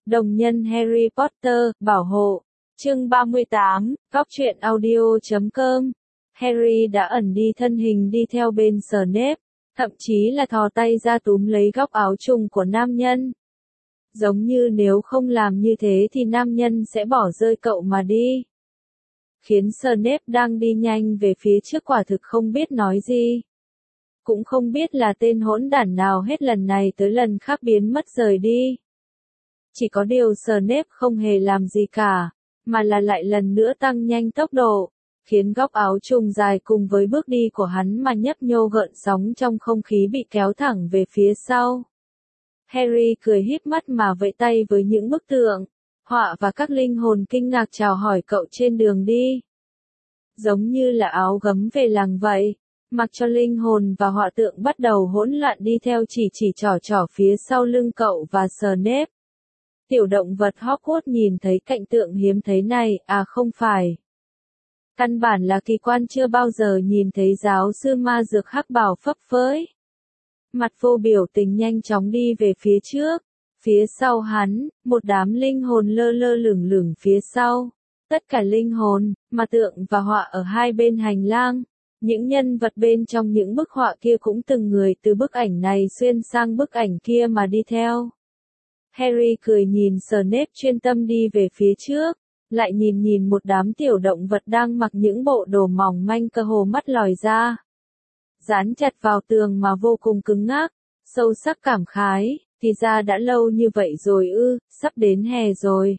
Đồng nhân Harry Potter, bảo hộ. Chương 38, Góc truyện audio.com. Harry đã ẩn đi thân hình đi theo bên Snape, thậm chí là thò tay ra túm lấy góc áo trùng của nam nhân. Giống như nếu không làm như thế thì nam nhân sẽ bỏ rơi cậu mà đi. Khiến Snape đang đi nhanh về phía trước quả thực không biết nói gì. Cũng không biết là tên hỗn đản nào hết lần này tới lần khác biến mất rời đi. Chỉ có điều Snape không hề làm gì cả, mà là lại lần nữa tăng nhanh tốc độ, khiến góc áo trùng dài cùng với bước đi của hắn mà nhấp nhô gợn sóng trong không khí bị kéo thẳng về phía sau. Harry cười híp mắt mà vẫy tay với những bức tượng, họa và các linh hồn kinh ngạc chào hỏi cậu trên đường đi. Giống như là áo gấm về làng vậy, mặc cho linh hồn và họa tượng bắt đầu hỗn loạn đi theo chỉ trỏ phía sau lưng cậu và Snape. Tiểu động vật Hogwarts nhìn thấy cảnh tượng hiếm thấy này, không phải. Căn bản là kỳ quan chưa bao giờ nhìn thấy giáo sư ma dược hắc bào phấp phới. Mặt vô biểu tình nhanh chóng đi về phía trước. Phía sau hắn, một đám linh hồn lơ lửng lửng phía sau. Tất cả linh hồn, ma tượng và họa ở hai bên hành lang. Những nhân vật bên trong những bức họa kia cũng từng người từ bức ảnh này xuyên sang bức ảnh kia mà đi theo. Harry cười nhìn Snape chuyên tâm đi về phía trước, lại nhìn một đám tiểu động vật đang mặc những bộ đồ mỏng manh cơ hồ mắt lòi ra. Dán chặt vào tường mà vô cùng cứng ngắc, sâu sắc cảm khái, thì ra đã lâu như vậy rồi sắp đến hè rồi.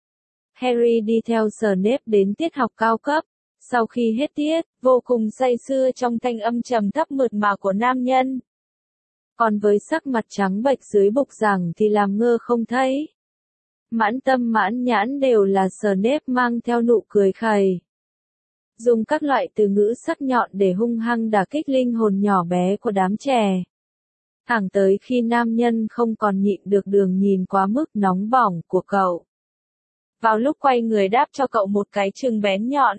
Harry đi theo Snape đến tiết học cao cấp, sau khi hết tiết, vô cùng say sưa trong thanh âm trầm thấp mượt mà của nam nhân. Còn với sắc mặt trắng bệch dưới bục giảng thì làm ngơ không thấy. Mãn tâm mãn nhãn đều là Snape mang theo nụ cười khẩy. Dùng các loại từ ngữ sắc nhọn để hung hăng đả kích linh hồn nhỏ bé của đám trẻ. Thẳng tới khi nam nhân không còn nhịn được đường nhìn quá mức nóng bỏng của cậu. Vào lúc quay người đáp cho cậu một cái chừng bén nhọn.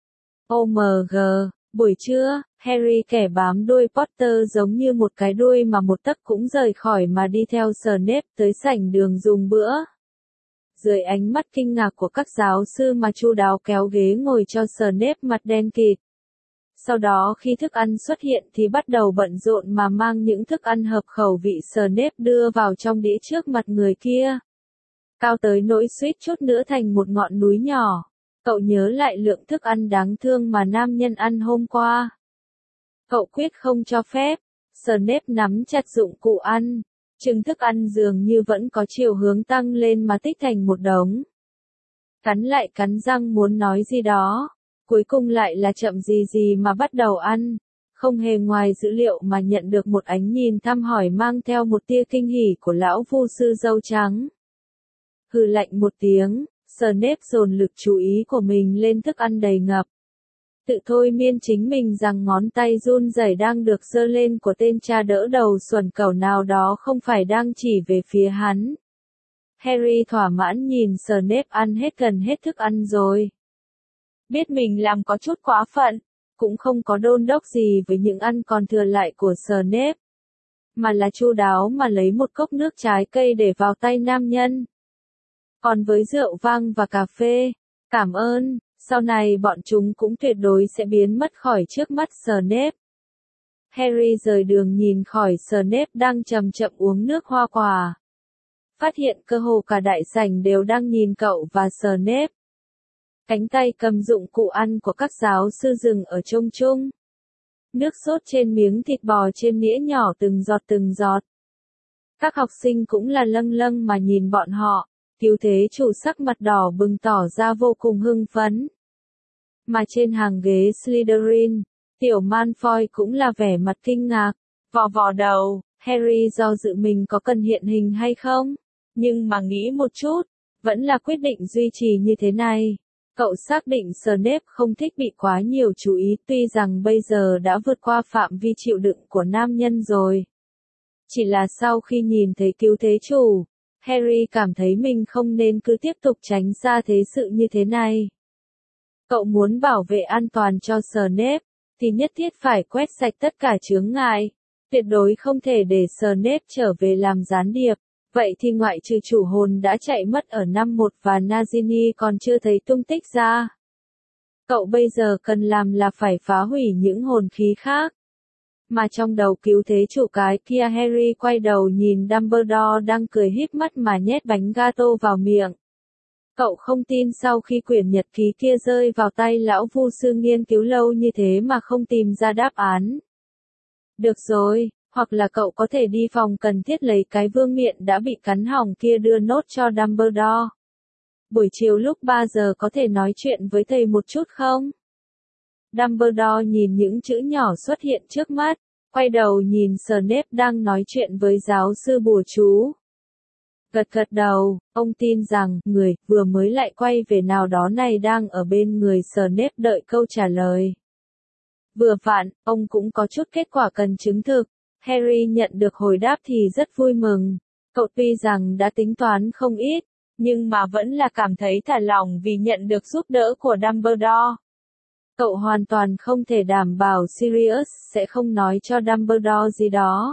OMG, buổi trưa, Harry kẻ bám đuôi Potter giống như một cái đuôi mà một tấc cũng rời khỏi mà đi theo Snape tới sảnh đường dùng bữa. Dưới ánh mắt kinh ngạc của các giáo sư mà chu đáo kéo ghế ngồi cho Snape mặt đen kịt. Sau đó khi thức ăn xuất hiện thì bắt đầu bận rộn mà mang những thức ăn hợp khẩu vị Snape đưa vào trong đĩa trước mặt người kia. Cao tới nỗi suýt chút nữa thành một ngọn núi nhỏ. Cậu nhớ lại lượng thức ăn đáng thương mà nam nhân ăn hôm qua. Cậu quyết không cho phép. Snape nắm chặt dụng cụ ăn. Chừng thức ăn dường như vẫn có chiều hướng tăng lên mà tích thành một đống. Cắn lại cắn răng muốn nói gì đó. Cuối cùng lại là chậm gì mà bắt đầu ăn. Không hề ngoài dữ liệu mà nhận được một ánh nhìn thăm hỏi mang theo một tia kinh hỉ của lão vu sư râu trắng. Hừ lạnh một tiếng. Snape dồn lực chú ý của mình lên thức ăn đầy ngập. Tự thôi miên chính mình rằng ngón tay run rẩy đang được giơ lên của tên cha đỡ đầu xuẩn cẩu nào đó không phải đang chỉ về phía hắn. Harry thỏa mãn nhìn Snape ăn hết gần hết thức ăn rồi. Biết mình làm có chút quá phận, cũng không có đôn đốc gì với những ăn còn thừa lại của Snape. Mà là chu đáo mà lấy một cốc nước trái cây để vào tay nam nhân. Còn với rượu vang và cà phê, cảm ơn, sau này bọn chúng cũng tuyệt đối sẽ biến mất khỏi trước mắt Snape. Harry rời đường nhìn khỏi Snape đang chậm uống nước hoa quả. Phát hiện cơ hồ cả đại sảnh đều đang nhìn cậu và Snape. Cánh tay cầm dụng cụ ăn của các giáo sư dừng ở trông chung. Nước sốt trên miếng thịt bò trên đĩa nhỏ từng giọt. Các học sinh cũng là lâng mà nhìn bọn họ. Cứu thế chủ sắc mặt đỏ bừng tỏ ra vô cùng hưng phấn. Mà trên hàng ghế Slytherin, tiểu Malfoy cũng là vẻ mặt kinh ngạc, vò đầu, Harry do dự mình có cần hiện hình hay không, nhưng mà nghĩ một chút, vẫn là quyết định duy trì như thế này. Cậu xác định Snape không thích bị quá nhiều chú ý tuy rằng bây giờ đã vượt qua phạm vi chịu đựng của nam nhân rồi. Chỉ là sau khi nhìn thấy cứu thế chủ, Harry cảm thấy mình không nên cứ tiếp tục tránh xa thế sự như thế này. Cậu muốn bảo vệ an toàn cho Snape, thì nhất thiết phải quét sạch tất cả chướng ngại. Tuyệt đối không thể để Snape trở về làm gián điệp, Vậy thì ngoại trừ chủ hồn đã chạy mất ở năm 1 và Nagini còn chưa thấy tung tích ra. Cậu bây giờ cần làm là phải phá hủy những hồn khí khác. Mà trong đầu cứu thế chủ cái kia Harry quay đầu nhìn Dumbledore đang cười híp mắt mà nhét bánh gato vào miệng. Cậu không tin sau khi quyển nhật ký kia rơi vào tay lão vu sư nghiên cứu lâu như thế mà không tìm ra đáp án. Được rồi, hoặc là cậu có thể đi phòng cần thiết lấy cái vương miện đã bị cắn hỏng kia đưa nốt cho Dumbledore. Buổi chiều lúc 3 giờ có thể nói chuyện với thầy một chút không? Dumbledore nhìn những chữ nhỏ xuất hiện trước mắt, quay đầu nhìn Snape đang nói chuyện với giáo sư bùa chú. Gật gật đầu, ông tin rằng người vừa mới lại quay về nào đó này đang ở bên người Snape đợi câu trả lời. Vừa vặn, ông cũng có chút kết quả cần chứng thực. Harry nhận được hồi đáp thì rất vui mừng. Cậu tuy rằng đã tính toán không ít, nhưng mà vẫn là cảm thấy thả lỏng vì nhận được giúp đỡ của Dumbledore. Cậu hoàn toàn không thể đảm bảo Sirius sẽ không nói cho Dumbledore gì đó.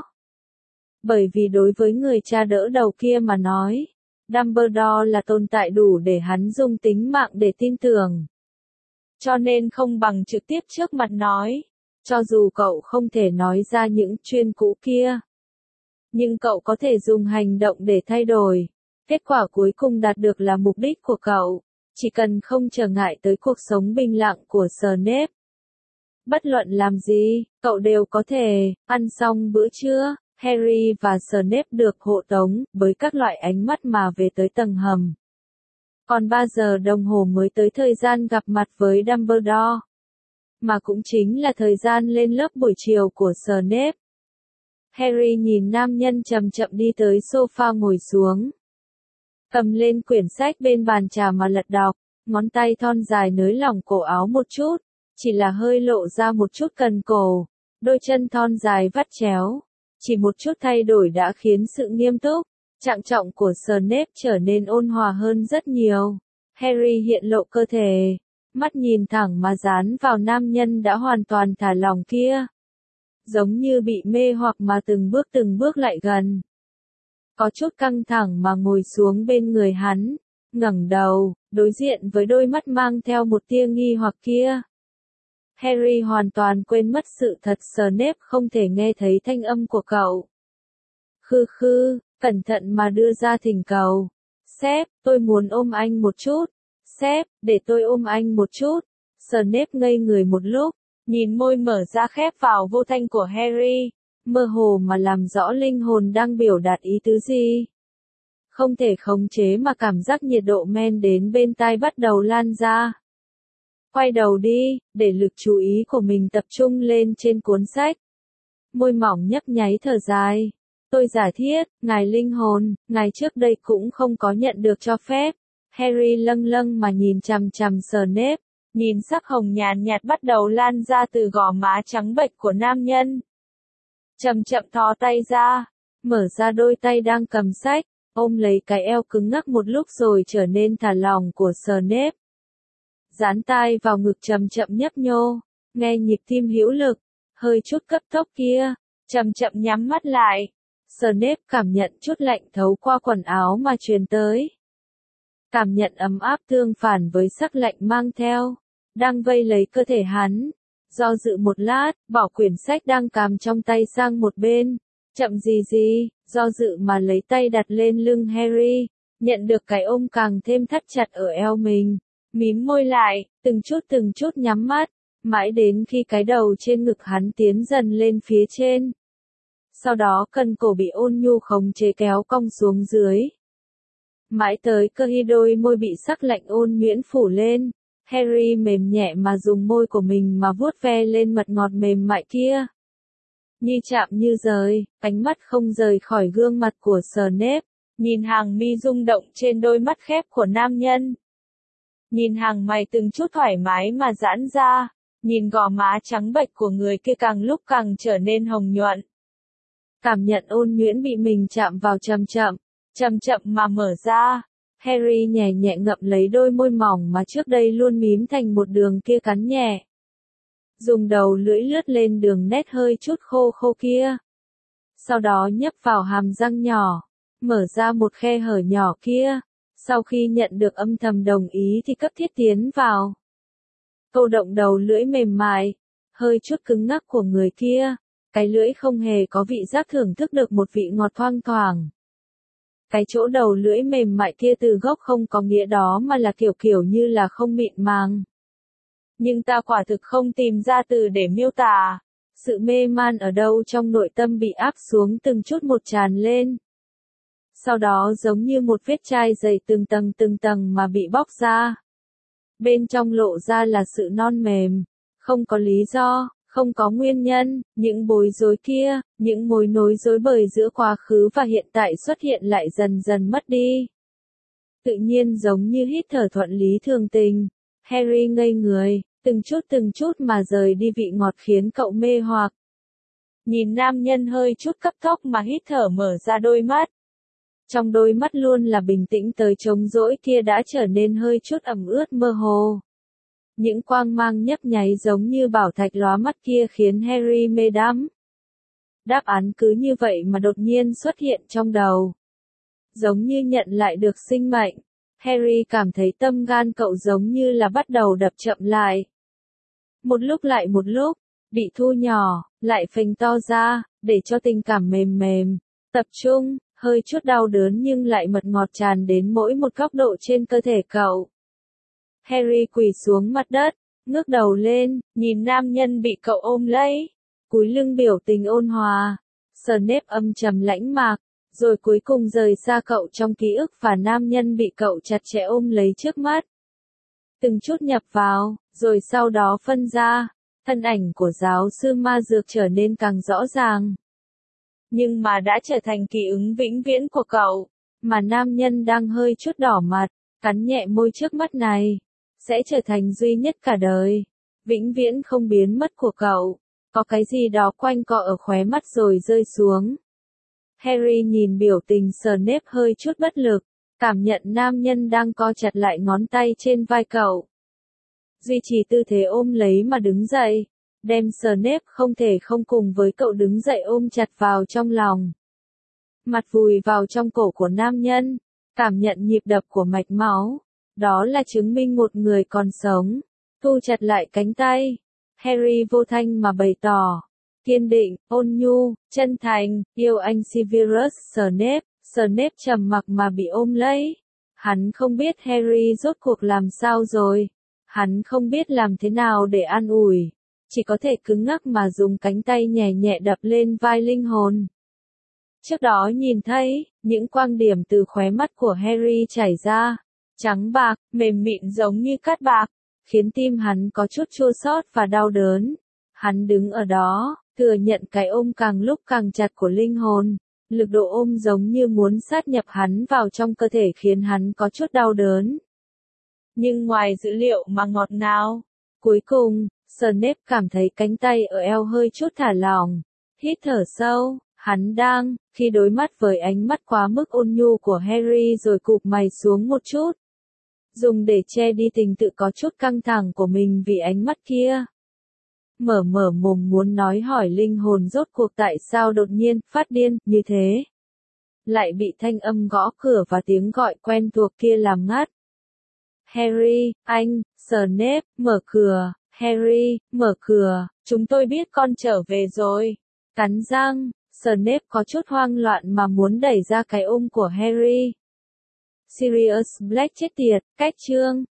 Bởi vì đối với người cha đỡ đầu kia mà nói, Dumbledore là tồn tại đủ để hắn dùng tính mạng để tin tưởng. Cho nên không bằng trực tiếp trước mặt nói, cho dù cậu không thể nói ra những chuyên cũ kia. Nhưng cậu có thể dùng hành động để thay đổi. Kết quả cuối cùng đạt được là mục đích của cậu, chỉ cần không trở ngại tới cuộc sống bình lặng của Snape. Bất luận làm gì, cậu đều có thể. Ăn xong bữa trưa, Harry và Snape được hộ tống với các loại ánh mắt mà về tới tầng hầm. Còn 3 giờ đồng hồ mới tới thời gian gặp mặt với Dumbledore. Mà cũng chính là thời gian lên lớp buổi chiều của Snape. Harry nhìn nam nhân chậm chậm đi tới sofa ngồi xuống. Cầm lên quyển sách bên bàn trà mà lật đọc, ngón tay thon dài nới lỏng cổ áo một chút, chỉ là hơi lộ ra một chút cần cổ, đôi chân thon dài vắt chéo. Chỉ một chút thay đổi đã khiến sự nghiêm túc, trạng trọng của Snape trở nên ôn hòa hơn rất nhiều. Harry hiện lộ cơ thể, mắt nhìn thẳng mà dán vào nam nhân đã hoàn toàn thả lỏng kia. Giống như bị mê hoặc mà từng bước lại gần. Có chút căng thẳng mà ngồi xuống bên người hắn, ngẩng đầu, đối diện với đôi mắt mang theo một tia nghi hoặc kia. Harry hoàn toàn quên mất sự thật Snape không thể nghe thấy thanh âm của cậu. Khư, cẩn thận mà đưa ra thỉnh cầu. Sếp, tôi muốn ôm anh một chút. Sếp, để tôi ôm anh một chút. Snape ngây người một lúc, nhìn môi mở ra khép vào vô thanh của Harry, mơ hồ mà làm rõ linh hồn đang biểu đạt ý tứ gì. Không thể khống chế mà cảm giác nhiệt độ men đến bên tai bắt đầu lan ra. Quay đầu đi, để lực chú ý của mình tập trung lên trên cuốn sách. Môi mỏng nhấp nháy thở dài. Tôi giả thiết, ngài linh hồn, ngài trước đây cũng không có nhận được cho phép. Harry lâng lâng mà nhìn chằm chằm Snape, nhìn sắc hồng nhàn nhạt bắt đầu lan ra từ gò má trắng bệch của nam nhân. Chậm chậm thò tay ra, mở ra đôi tay đang cầm sách, ôm lấy cái eo cứng ngắc một lúc rồi trở nên thả lỏng của Snape. Dán tai vào ngực chậm chậm nhấp nhô, nghe nhịp tim hữu lực, hơi chút cấp tốc kia, chậm chậm nhắm mắt lại. Snape cảm nhận chút lạnh thấu qua quần áo mà truyền tới. Cảm nhận ấm áp tương phản với sắc lạnh mang theo, đang vây lấy cơ thể hắn. Do dự một lát, bỏ quyển sách đang cầm trong tay sang một bên. Chậm gì, do dự mà lấy tay đặt lên lưng Harry, nhận được cái ôm càng thêm thắt chặt ở eo mình. Mím môi lại, từng chút nhắm mắt, mãi đến khi cái đầu trên ngực hắn tiến dần lên phía trên. Sau đó cần cổ bị ôn nhu khống chế kéo cong xuống dưới. Mãi tới khi đôi môi bị sắc lạnh ôn nhuyễn phủ lên, Harry mềm nhẹ mà dùng môi của mình mà vuốt ve lên mật ngọt mềm mại kia. Như chạm như rời, ánh mắt không rời khỏi gương mặt của Snape, nhìn hàng mi rung động trên đôi mắt khép của nam nhân. Nhìn hàng mày từng chút thoải mái mà giãn ra, nhìn gò má trắng bệch của người kia càng lúc càng trở nên hồng nhuận. Cảm nhận ôn nhuyễn bị mình chạm vào chậm chậm mà mở ra. Harry nhẹ nhẹ ngậm lấy đôi môi mỏng mà trước đây luôn mím thành một đường kia cắn nhẹ. Dùng đầu lưỡi lướt lên đường nét hơi chút khô kia. Sau đó nhấp vào hàm răng nhỏ, mở ra một khe hở nhỏ kia. Sau khi nhận được âm thầm đồng ý thì cấp thiết tiến vào. Câu động đầu lưỡi mềm mại, hơi chút cứng ngắc của người kia. Cái lưỡi không hề có vị giác thưởng thức được một vị ngọt thoang thoảng. Cái chỗ đầu lưỡi mềm mại kia từ gốc không có nghĩa đó mà là kiểu như là không mịn màng. Nhưng ta quả thực không tìm ra từ để miêu tả. Sự mê man ở đâu trong nội tâm bị áp xuống từng chút một tràn lên. Sau đó giống như một vết chai dày từng tầng mà bị bóc ra. Bên trong lộ ra là sự non mềm, không có lý do, không có nguyên nhân, những bối rối kia, những mối nối rối bời giữa quá khứ và hiện tại xuất hiện lại dần dần mất đi. Tự nhiên giống như hít thở thuận lý thường tình, Harry ngây người, từng chút mà rời đi vị ngọt khiến cậu mê hoặc. Nhìn nam nhân hơi chút cấp tốc mà hít thở mở ra đôi mắt. Trong đôi mắt luôn là bình tĩnh tới trống rỗi kia đã trở nên hơi chút ẩm ướt mơ hồ. Những quang mang nhấp nháy giống như bảo thạch lóa mắt kia khiến Harry mê đắm. Đáp án cứ như vậy mà đột nhiên xuất hiện trong đầu. Giống như nhận lại được sinh mệnh. Harry cảm thấy tâm gan cậu giống như là bắt đầu đập chậm lại. Một lúc lại một lúc, bị thu nhỏ, lại phình to ra, để cho tình cảm mềm, tập trung, hơi chút đau đớn nhưng lại mật ngọt tràn đến mỗi một góc độ trên cơ thể cậu. Harry quỳ xuống mặt đất, ngước đầu lên, nhìn nam nhân bị cậu ôm lấy, cúi lưng biểu tình ôn hòa. Snape âm trầm lãnh mạc, rồi cuối cùng rời xa cậu trong ký ức và nam nhân bị cậu chặt chẽ ôm lấy trước mắt. Từng chút nhập vào, rồi sau đó phân ra, thân ảnh của giáo sư ma dược trở nên càng rõ ràng. Nhưng mà đã trở thành ký ứng vĩnh viễn của cậu, mà nam nhân đang hơi chút đỏ mặt, cắn nhẹ môi trước mắt này, sẽ trở thành duy nhất cả đời, vĩnh viễn không biến mất của cậu. Có cái gì đó quanh co ở khóe mắt rồi rơi xuống. Harry nhìn biểu tình Snape hơi chút bất lực, cảm nhận nam nhân đang co chặt lại ngón tay trên vai cậu. Duy trì tư thế ôm lấy mà đứng dậy, đem Snape không thể không cùng với cậu đứng dậy ôm chặt vào trong lòng. Mặt vùi vào trong cổ của nam nhân, cảm nhận nhịp đập của mạch máu, đó là chứng minh một người còn sống. Thu chặt lại cánh tay, Harry vô thanh mà bày tỏ, kiên định, ôn nhu, chân thành, yêu anh Severus Snape. Snape trầm mặc mà bị ôm lấy. Hắn không biết Harry rốt cuộc làm sao rồi. Hắn không biết làm thế nào để an ủi. Chỉ có thể cứng ngắc mà dùng cánh tay nhẹ nhẹ đập lên vai linh hồn. Trước đó nhìn thấy, những quang điểm từ khóe mắt của Harry chảy ra. Trắng bạc, mềm mịn giống như cát bạc. Khiến tim hắn có chút chua xót và đau đớn. Hắn đứng ở đó, thừa nhận cái ôm càng lúc càng chặt của linh hồn. Lực độ ôm giống như muốn sát nhập hắn vào trong cơ thể khiến hắn có chút đau đớn. Nhưng ngoài dữ liệu mà ngọt ngào. Cuối cùng, Snape cảm thấy cánh tay ở eo hơi chút thả lỏng. Hít thở sâu, hắn đang, khi đối mắt với ánh mắt quá mức ôn nhu của Harry rồi cụp mày xuống một chút. Dùng để che đi tình tự có chút căng thẳng của mình vì ánh mắt kia. Mở mồm muốn nói hỏi linh hồn rốt cuộc tại sao đột nhiên phát điên như thế. Lại bị thanh âm gõ cửa và tiếng gọi quen thuộc kia làm ngắt. Harry, anh, Snape, mở cửa. Harry, mở cửa, chúng tôi biết con trở về rồi. Cắn răng, Snape có chút hoang loạn mà muốn đẩy ra cái ôm của Harry. Sirius Black chết tiệt, cách chương.